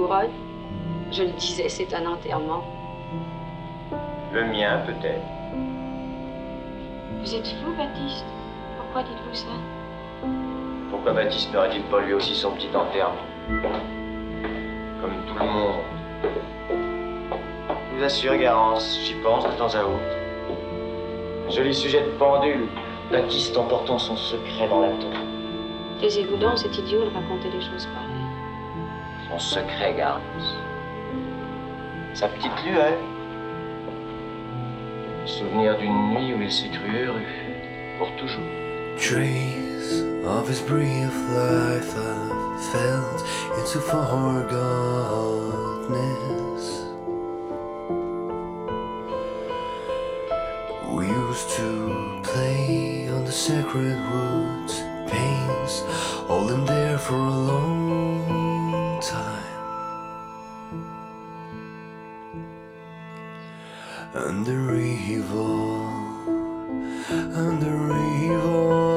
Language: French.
douloureux. Je le disais, c'est un enterrement. Le mien, peut-être. Vous êtes fou, Baptiste? Pourquoi dites-vous ça? Pourquoi Baptiste n'aurait-il pas lui aussi son petit enterrement? Comme tout le monde. Je vous assure, Garance, j'y pense de temps à autre. Un joli sujet de pendule. Baptiste emportant son secret dans la tombe. Taisez-vous donc, c'est idiot de raconter des choses pareilles. Son secret, Garance. Sa petite lueur. Le souvenir d'une nuit où il s'est cru heureux. Pour toujours. Trace of his brief life I've felt into forgottenness. We used to play on the sacred woods, pains, all in there for a long time. And the river,